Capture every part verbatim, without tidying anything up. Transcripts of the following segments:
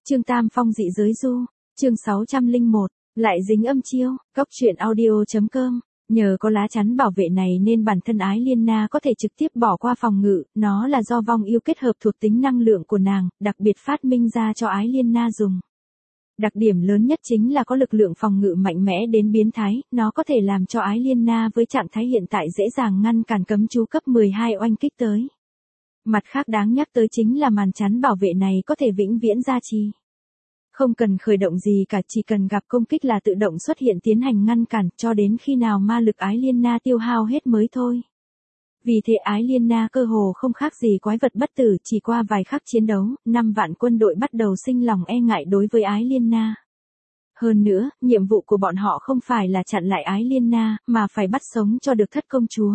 Trương Tam Phong dị giới du, chương sáu trăm lẻ một, lại dính âm chiêu, góc truyện audio.com. Nhờ có lá chắn bảo vệ này nên bản thân Ái Liên Na có thể trực tiếp bỏ qua phòng ngự, nó là do vong yêu kết hợp thuộc tính năng lượng của nàng, đặc biệt phát minh ra cho Ái Liên Na dùng. Đặc điểm lớn nhất chính là có lực lượng phòng ngự mạnh mẽ đến biến thái, nó có thể làm cho Ái Liên Na với trạng thái hiện tại dễ dàng ngăn cản cấm chú cấp mười hai oanh kích tới. Mặt khác đáng nhắc tới chính là màn chắn bảo vệ này có thể vĩnh viễn gia trì. Không cần khởi động gì cả, chỉ cần gặp công kích là tự động xuất hiện tiến hành ngăn cản cho đến khi nào ma lực Ái Liên Na tiêu hao hết mới thôi. Vì thế Ái Liên Na cơ hồ không khác gì quái vật bất tử, chỉ qua vài khắc chiến đấu, năm vạn quân đội bắt đầu sinh lòng e ngại đối với Ái Liên Na. Hơn nữa, nhiệm vụ của bọn họ không phải là chặn lại Ái Liên Na, mà phải bắt sống cho được thất công chúa.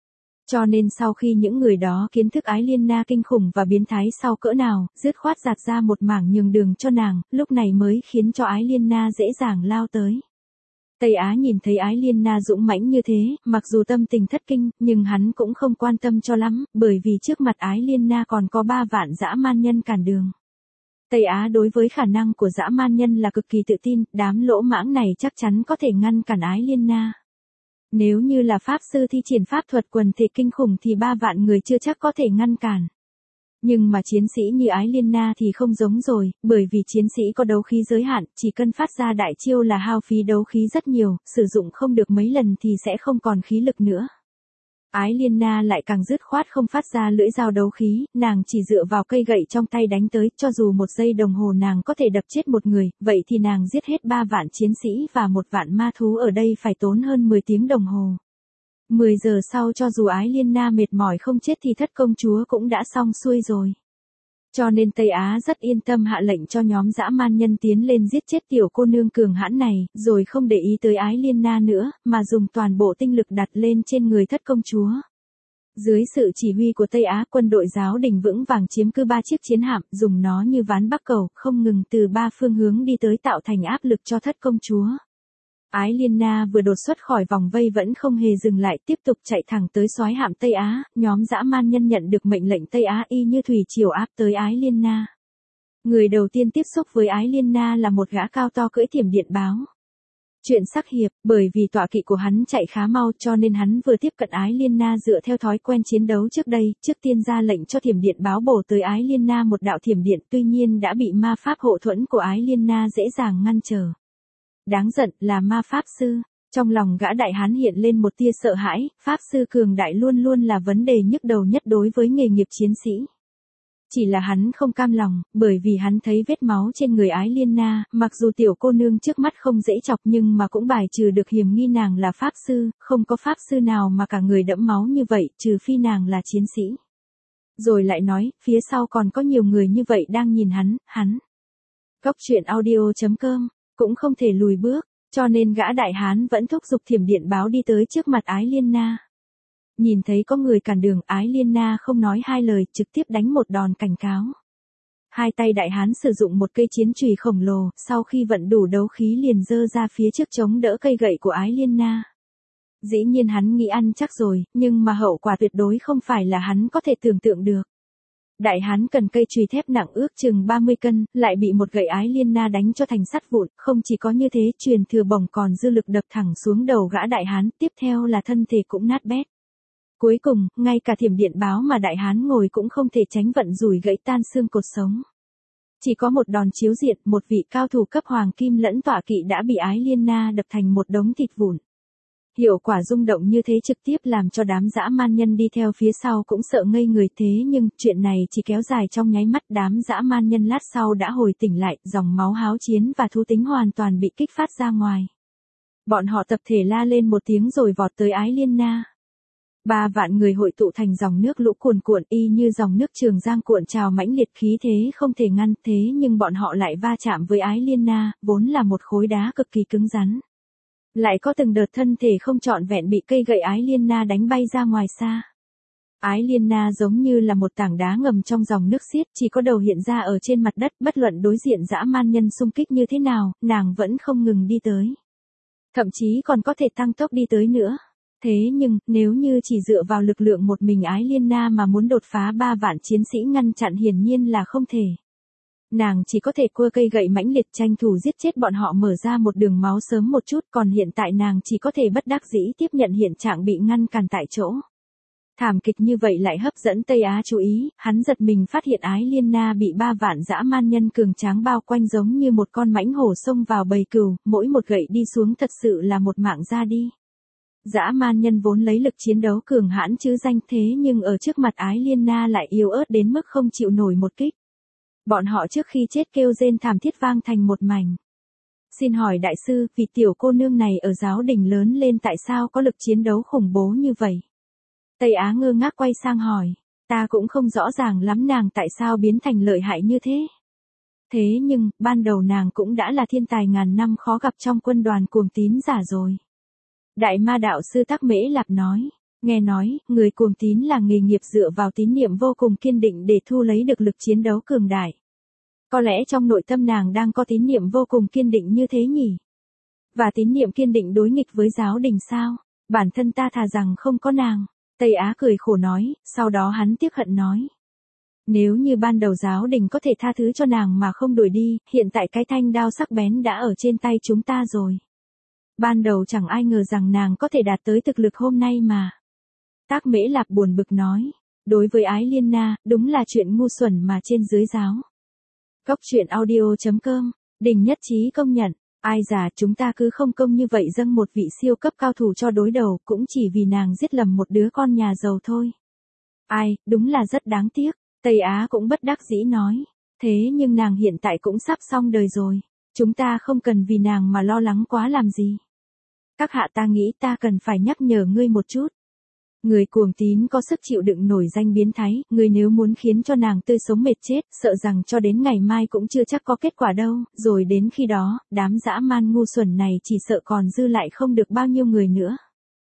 Cho nên sau khi những người đó kiến thức Ái Liên Na kinh khủng và biến thái sau cỡ nào, dứt khoát giạt ra một mảng nhường đường cho nàng, lúc này mới khiến cho Ái Liên Na dễ dàng lao tới. Tây Á nhìn thấy Ái Liên Na dũng mãnh như thế, mặc dù tâm tình thất kinh, nhưng hắn cũng không quan tâm cho lắm, bởi vì trước mặt Ái Liên Na còn có ba vạn dã man nhân cản đường. Tây Á đối với khả năng của dã man nhân là cực kỳ tự tin, đám lỗ mãng này chắc chắn có thể ngăn cản Ái Liên Na. Nếu như là pháp sư thi triển pháp thuật quần thể kinh khủng thì ba vạn người chưa chắc có thể ngăn cản. Nhưng mà chiến sĩ như Ái Liên Na thì không giống rồi, bởi vì chiến sĩ có đấu khí giới hạn, chỉ cần phát ra đại chiêu là hao phí đấu khí rất nhiều, sử dụng không được mấy lần thì sẽ không còn khí lực nữa. Ái Liên Na lại càng dứt khoát không phát ra lưỡi dao đấu khí, nàng chỉ dựa vào cây gậy trong tay đánh tới, cho dù một giây đồng hồ nàng có thể đập chết một người, vậy thì nàng giết hết ba vạn chiến sĩ và một vạn ma thú ở đây phải tốn hơn mười tiếng đồng hồ. mười giờ sau cho dù Ái Liên Na mệt mỏi không chết thì thất công chúa cũng đã xong xuôi rồi. Cho nên Tây Á rất yên tâm hạ lệnh cho nhóm dã man nhân tiến lên giết chết tiểu cô nương cường hãn này, rồi không để ý tới Ái Liên Na nữa, mà dùng toàn bộ tinh lực đặt lên trên người thất công chúa. Dưới sự chỉ huy của Tây Á, quân đội giáo đình vững vàng chiếm cứ ba chiếc chiến hạm, dùng nó như ván bắc cầu, không ngừng từ ba phương hướng đi tới tạo thành áp lực cho thất công chúa. Ái Liên Na vừa đột xuất khỏi vòng vây vẫn không hề dừng lại, tiếp tục chạy thẳng tới soái hạm Tây Á, nhóm dã man nhân nhận được mệnh lệnh Tây Á y như thủy triều áp tới Ái Liên Na. Người đầu tiên tiếp xúc với Ái Liên Na là một gã cao to cưỡi thiểm điện báo. Chuyện sắc hiệp, bởi vì tọa kỵ của hắn chạy khá mau cho nên hắn vừa tiếp cận Ái Liên Na dựa theo thói quen chiến đấu trước đây, trước tiên ra lệnh cho thiểm điện báo bổ tới Ái Liên Na một đạo thiểm điện, tuy nhiên đã bị ma pháp hộ thuẫn của Ái Liên Na dễ dàng ngăn trở. Đáng giận là ma pháp sư, trong lòng gã đại hán hiện lên một tia sợ hãi, pháp sư cường đại luôn luôn là vấn đề nhức đầu nhất đối với nghề nghiệp chiến sĩ. Chỉ là hắn không cam lòng, bởi vì hắn thấy vết máu trên người Ái Liên Na, mặc dù tiểu cô nương trước mắt không dễ chọc nhưng mà cũng bài trừ được hiểm nghi nàng là pháp sư, không có pháp sư nào mà cả người đẫm máu như vậy, trừ phi nàng là chiến sĩ. Rồi lại nói, phía sau còn có nhiều người như vậy đang nhìn hắn, hắn. Góc truyện audio.com cũng không thể lùi bước, cho nên gã đại hán vẫn thúc giục thiểm điện báo đi tới trước mặt Ái Liên Na. Nhìn thấy có người cản đường, Ái Liên Na không nói hai lời, trực tiếp đánh một đòn cảnh cáo. Hai tay đại hán sử dụng một cây chiến chùy khổng lồ, sau khi vận đủ đấu khí liền giơ ra phía trước chống đỡ cây gậy của Ái Liên Na. Dĩ nhiên hắn nghĩ ăn chắc rồi, nhưng mà hậu quả tuyệt đối không phải là hắn có thể tưởng tượng được. Đại hán cần cây chùy thép nặng ước chừng ba mươi cân, lại bị một gậy Ái Liên Na đánh cho thành sắt vụn, không chỉ có như thế, truyền thừa bổng còn dư lực đập thẳng xuống đầu gã đại hán, tiếp theo là thân thể cũng nát bét. Cuối cùng, ngay cả thiểm điện báo mà đại hán ngồi cũng không thể tránh vận rủi gãy tan xương cột sống. Chỉ có một đòn chiếu diện, một vị cao thủ cấp hoàng kim lẫn tọa kỵ đã bị Ái Liên Na đập thành một đống thịt vụn. Hiệu quả rung động như thế trực tiếp làm cho đám dã man nhân đi theo phía sau cũng sợ ngây người, thế nhưng chuyện này chỉ kéo dài trong nháy mắt, đám dã man nhân lát sau đã hồi tỉnh lại, dòng máu háo chiến và thú tính hoàn toàn bị kích phát ra ngoài. Bọn họ tập thể la lên một tiếng rồi vọt tới Ái Liên Na. Ba vạn người hội tụ thành dòng nước lũ cuồn cuộn y như dòng nước Trường Giang cuộn trào mãnh liệt, khí thế không thể ngăn, thế nhưng bọn họ lại va chạm với Ái Liên Na, vốn là một khối đá cực kỳ cứng rắn. Lại có từng đợt thân thể không trọn vẹn bị cây gậy Ái Liên Na đánh bay ra ngoài xa. Ái Liên Na giống như là một tảng đá ngầm trong dòng nước xiết, chỉ có đầu hiện ra ở trên mặt đất, bất luận đối diện dã man nhân xung kích như thế nào, nàng vẫn không ngừng đi tới. Thậm chí còn có thể tăng tốc đi tới nữa. Thế nhưng, nếu như chỉ dựa vào lực lượng một mình Ái Liên Na mà muốn đột phá ba vạn chiến sĩ ngăn chặn hiển nhiên là không thể. Nàng chỉ có thể cua cây gậy mãnh liệt tranh thủ giết chết bọn họ mở ra một đường máu sớm một chút, còn hiện tại nàng chỉ có thể bất đắc dĩ tiếp nhận hiện trạng bị ngăn cản tại chỗ. Thảm kịch như vậy lại hấp dẫn Tây Á chú ý, hắn giật mình phát hiện Ái Liên Na bị ba vạn dã man nhân cường tráng bao quanh giống như một con mãnh hổ xông vào bầy cừu, mỗi một gậy đi xuống thật sự là một mạng ra đi. Dã man nhân vốn lấy lực chiến đấu cường hãn chứ danh, thế nhưng ở trước mặt Ái Liên Na lại yếu ớt đến mức không chịu nổi một kích. Bọn họ trước khi chết kêu rên thảm thiết vang thành một mảnh. Xin hỏi đại sư, vị tiểu cô nương này ở giáo đình lớn lên tại sao có lực chiến đấu khủng bố như vậy? Tây Á ngơ ngác quay sang hỏi, ta cũng không rõ ràng lắm nàng tại sao biến thành lợi hại như thế. Thế nhưng, ban đầu nàng cũng đã là thiên tài ngàn năm khó gặp trong quân đoàn cuồng tín giả rồi. Đại ma đạo sư Tắc Mễ Lạp nói, nghe nói, người cuồng tín là nghề nghiệp dựa vào tín niệm vô cùng kiên định để thu lấy được lực chiến đấu cường đại. Có lẽ trong nội tâm nàng đang có tín niệm vô cùng kiên định như thế nhỉ? Và tín niệm kiên định đối nghịch với giáo đình sao? Bản thân ta thà rằng không có nàng. Tây Á cười khổ nói, sau đó hắn tiếc hận nói. Nếu như ban đầu giáo đình có thể tha thứ cho nàng mà không đuổi đi, hiện tại cái thanh đao sắc bén đã ở trên tay chúng ta rồi. Ban đầu chẳng ai ngờ rằng nàng có thể đạt tới thực lực hôm nay mà. Tắc Mễ Lạp buồn bực nói, đối với Ái Liên Na, đúng là chuyện ngu xuẩn mà trên dưới giáo. Cốc truyện audio chấm com, Đình nhất trí công nhận, ai già chúng ta cứ không công như vậy dâng một vị siêu cấp cao thủ cho đối đầu, cũng chỉ vì nàng giết lầm một đứa con nhà giàu thôi. Ai, đúng là rất đáng tiếc, Tây Á cũng bất đắc dĩ nói, thế nhưng nàng hiện tại cũng sắp xong đời rồi, chúng ta không cần vì nàng mà lo lắng quá làm gì. Các hạ ta nghĩ ta cần phải nhắc nhở ngươi một chút. Người cuồng tín có sức chịu đựng nổi danh biến thái, người nếu muốn khiến cho nàng tươi sống mệt chết, sợ rằng cho đến ngày mai cũng chưa chắc có kết quả đâu, rồi đến khi đó, đám dã man ngu xuẩn này chỉ sợ còn dư lại không được bao nhiêu người nữa.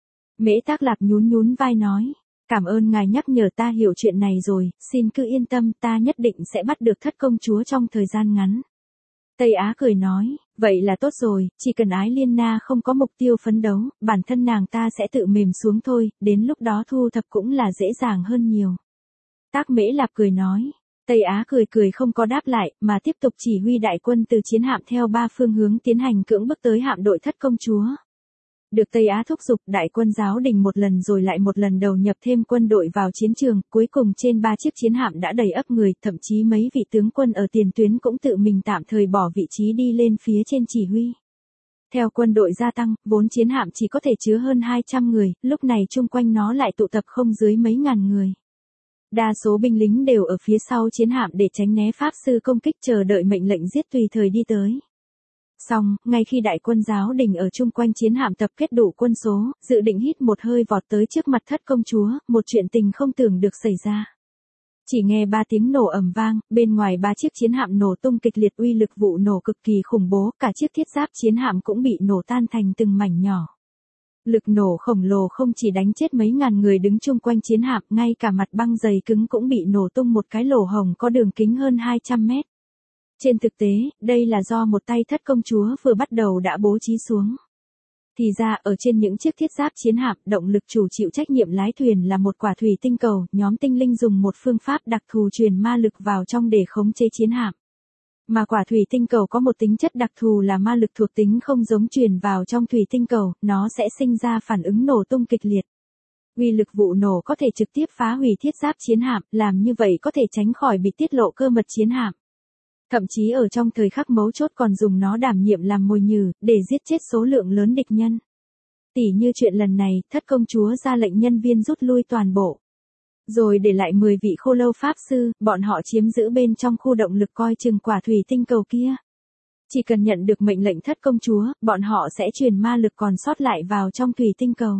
Mễ Tác Lạp nhún nhún vai nói, cảm ơn ngài nhắc nhở ta hiểu chuyện này rồi, xin cứ yên tâm ta nhất định sẽ bắt được thất công chúa trong thời gian ngắn. Tây Á cười nói, vậy là tốt rồi, chỉ cần Ái Liên Na không có mục tiêu phấn đấu, bản thân nàng ta sẽ tự mềm xuống thôi, đến lúc đó thu thập cũng là dễ dàng hơn nhiều. Tắc Mễ Lạp cười nói, Tây Á cười cười không có đáp lại, mà tiếp tục chỉ huy đại quân từ chiến hạm theo ba phương hướng tiến hành cưỡng bức tới hạm đội thất công chúa. Được Tây Á thúc giục, đại quân giáo đình một lần rồi lại một lần đầu nhập thêm quân đội vào chiến trường, cuối cùng trên ba chiếc chiến hạm đã đầy ắp người, thậm chí mấy vị tướng quân ở tiền tuyến cũng tự mình tạm thời bỏ vị trí đi lên phía trên chỉ huy. Theo quân đội gia tăng, vốn chiến hạm chỉ có thể chứa hơn hai trăm người, lúc này chung quanh nó lại tụ tập không dưới mấy ngàn người. Đa số binh lính đều ở phía sau chiến hạm để tránh né pháp sư công kích, chờ đợi mệnh lệnh giết tùy thời đi tới. Xong, ngay khi đại quân giáo đình ở chung quanh chiến hạm tập kết đủ quân số, dự định hít một hơi vọt tới trước mặt thất công chúa, một chuyện tình không tưởng được xảy ra. Chỉ nghe ba tiếng nổ ầm vang, bên ngoài ba chiếc chiến hạm nổ tung kịch liệt, uy lực vụ nổ cực kỳ khủng bố, cả chiếc thiết giáp chiến hạm cũng bị nổ tan thành từng mảnh nhỏ. Lực nổ khổng lồ không chỉ đánh chết mấy ngàn người đứng chung quanh chiến hạm, ngay cả mặt băng dày cứng cũng bị nổ tung một cái lỗ hổng có đường kính hơn hai trăm mét. Trên thực tế, đây là do một tay thất công chúa vừa bắt đầu đã bố trí xuống. Thì ra, ở trên những chiếc thiết giáp chiến hạm, động lực chủ chịu trách nhiệm lái thuyền là một quả thủy tinh cầu, nhóm tinh linh dùng một phương pháp đặc thù truyền ma lực vào trong để khống chế chiến hạm. Mà quả thủy tinh cầu có một tính chất đặc thù là ma lực thuộc tính không giống truyền vào trong thủy tinh cầu, nó sẽ sinh ra phản ứng nổ tung kịch liệt. Uy lực vụ nổ có thể trực tiếp phá hủy thiết giáp chiến hạm, làm như vậy có thể tránh khỏi bị tiết lộ cơ mật chiến hạm. Thậm chí ở trong thời khắc mấu chốt còn dùng nó đảm nhiệm làm mồi nhử, để giết chết số lượng lớn địch nhân. Tỉ như chuyện lần này, thất công chúa ra lệnh nhân viên rút lui toàn bộ. Rồi để lại mười vị khô lâu pháp sư, bọn họ chiếm giữ bên trong khu động lực coi chừng quả thủy tinh cầu kia. Chỉ cần nhận được mệnh lệnh thất công chúa, bọn họ sẽ truyền ma lực còn sót lại vào trong thủy tinh cầu.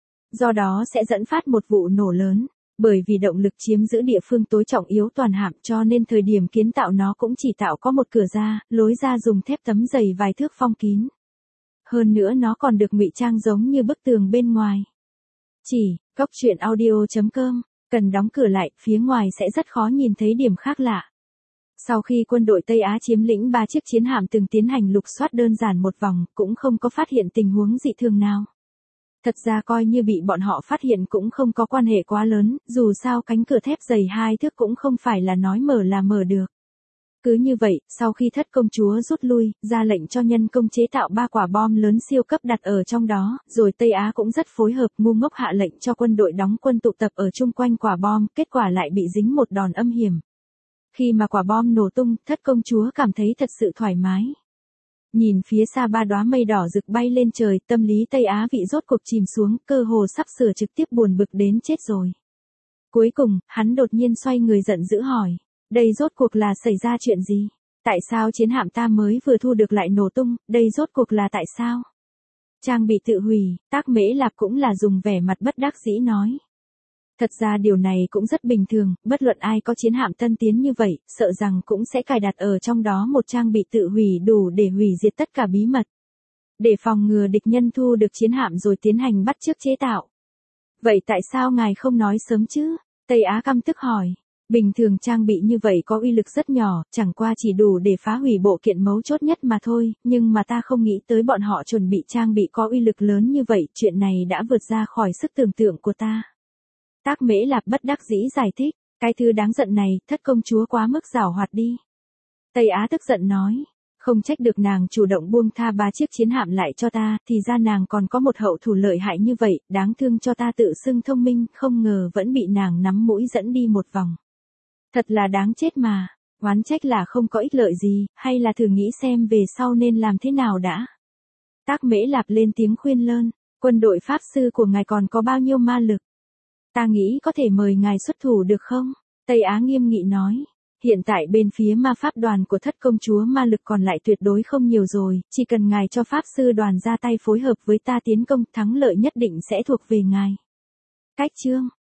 Do đó sẽ dẫn phát một vụ nổ lớn. Bởi vì động lực chiếm giữ địa phương tối trọng yếu toàn hạm, cho nên thời điểm kiến tạo nó cũng chỉ tạo có một cửa ra, lối ra dùng thép tấm dày vài thước phong kín. Hơn nữa nó còn được ngụy trang giống như bức tường bên ngoài. Chỉ, cốc truyện audio chấm com, cần đóng cửa lại, phía ngoài sẽ rất khó nhìn thấy điểm khác lạ. Sau khi quân đội Tây Á chiếm lĩnh ba chiếc chiến hạm từng tiến hành lục soát đơn giản một vòng, cũng không có phát hiện tình huống dị thường nào. Thật ra coi như bị bọn họ phát hiện cũng không có quan hệ quá lớn, dù sao cánh cửa thép dày hai thước cũng không phải là nói mở là mở được. Cứ như vậy, sau khi thất công chúa rút lui, ra lệnh cho nhân công chế tạo ba quả bom lớn siêu cấp đặt ở trong đó, rồi Tây Á cũng rất phối hợp ngu ngốc hạ lệnh cho quân đội đóng quân tụ tập ở chung quanh quả bom, kết quả lại bị dính một đòn âm hiểm. Khi mà quả bom nổ tung, thất công chúa cảm thấy thật sự thoải mái. Nhìn phía xa ba đóa mây đỏ rực bay lên trời, tâm lý Tây Á vị rốt cuộc chìm xuống, cơ hồ sắp sửa trực tiếp buồn bực đến chết rồi. Cuối cùng, hắn đột nhiên xoay người giận dữ hỏi. Đây rốt cuộc là xảy ra chuyện gì? Tại sao chiến hạm ta mới vừa thu được lại nổ tung, đây rốt cuộc là tại sao? Trang bị tự hủy, Tác Mễ Lạp cũng là dùng vẻ mặt bất đắc dĩ nói. Thật ra điều này cũng rất bình thường, bất luận ai có chiến hạm tân tiến như vậy, sợ rằng cũng sẽ cài đặt ở trong đó một trang bị tự hủy đủ để hủy diệt tất cả bí mật. Để phòng ngừa địch nhân thu được chiến hạm rồi tiến hành bắt chước chế tạo. Vậy tại sao ngài không nói sớm chứ? Tây Á căm tức hỏi. Bình thường trang bị như vậy có uy lực rất nhỏ, chẳng qua chỉ đủ để phá hủy bộ kiện mấu chốt nhất mà thôi, nhưng mà ta không nghĩ tới bọn họ chuẩn bị trang bị có uy lực lớn như vậy, chuyện này đã vượt ra khỏi sức tưởng tượng của ta. Tác Mễ Lạp bất đắc dĩ giải thích, cái thứ đáng giận này, thất công chúa quá mức giảo hoạt đi. Tây Á tức giận nói, không trách được nàng chủ động buông tha ba chiếc chiến hạm lại cho ta, thì ra nàng còn có một hậu thủ lợi hại như vậy, đáng thương cho ta tự xưng thông minh, không ngờ vẫn bị nàng nắm mũi dẫn đi một vòng. Thật là đáng chết mà, oán trách là không có ích lợi gì, hay là thử nghĩ xem về sau nên làm thế nào đã. Tác Mễ Lạp lên tiếng khuyên lơn, quân đội pháp sư của ngài còn có bao nhiêu ma lực? Ta nghĩ có thể mời ngài xuất thủ được không? Tây Á nghiêm nghị nói, hiện tại bên phía ma pháp đoàn của thất công chúa ma lực còn lại tuyệt đối không nhiều rồi, chỉ cần ngài cho pháp sư đoàn ra tay phối hợp với ta tiến công, thắng lợi nhất định sẽ thuộc về ngài. Cách chương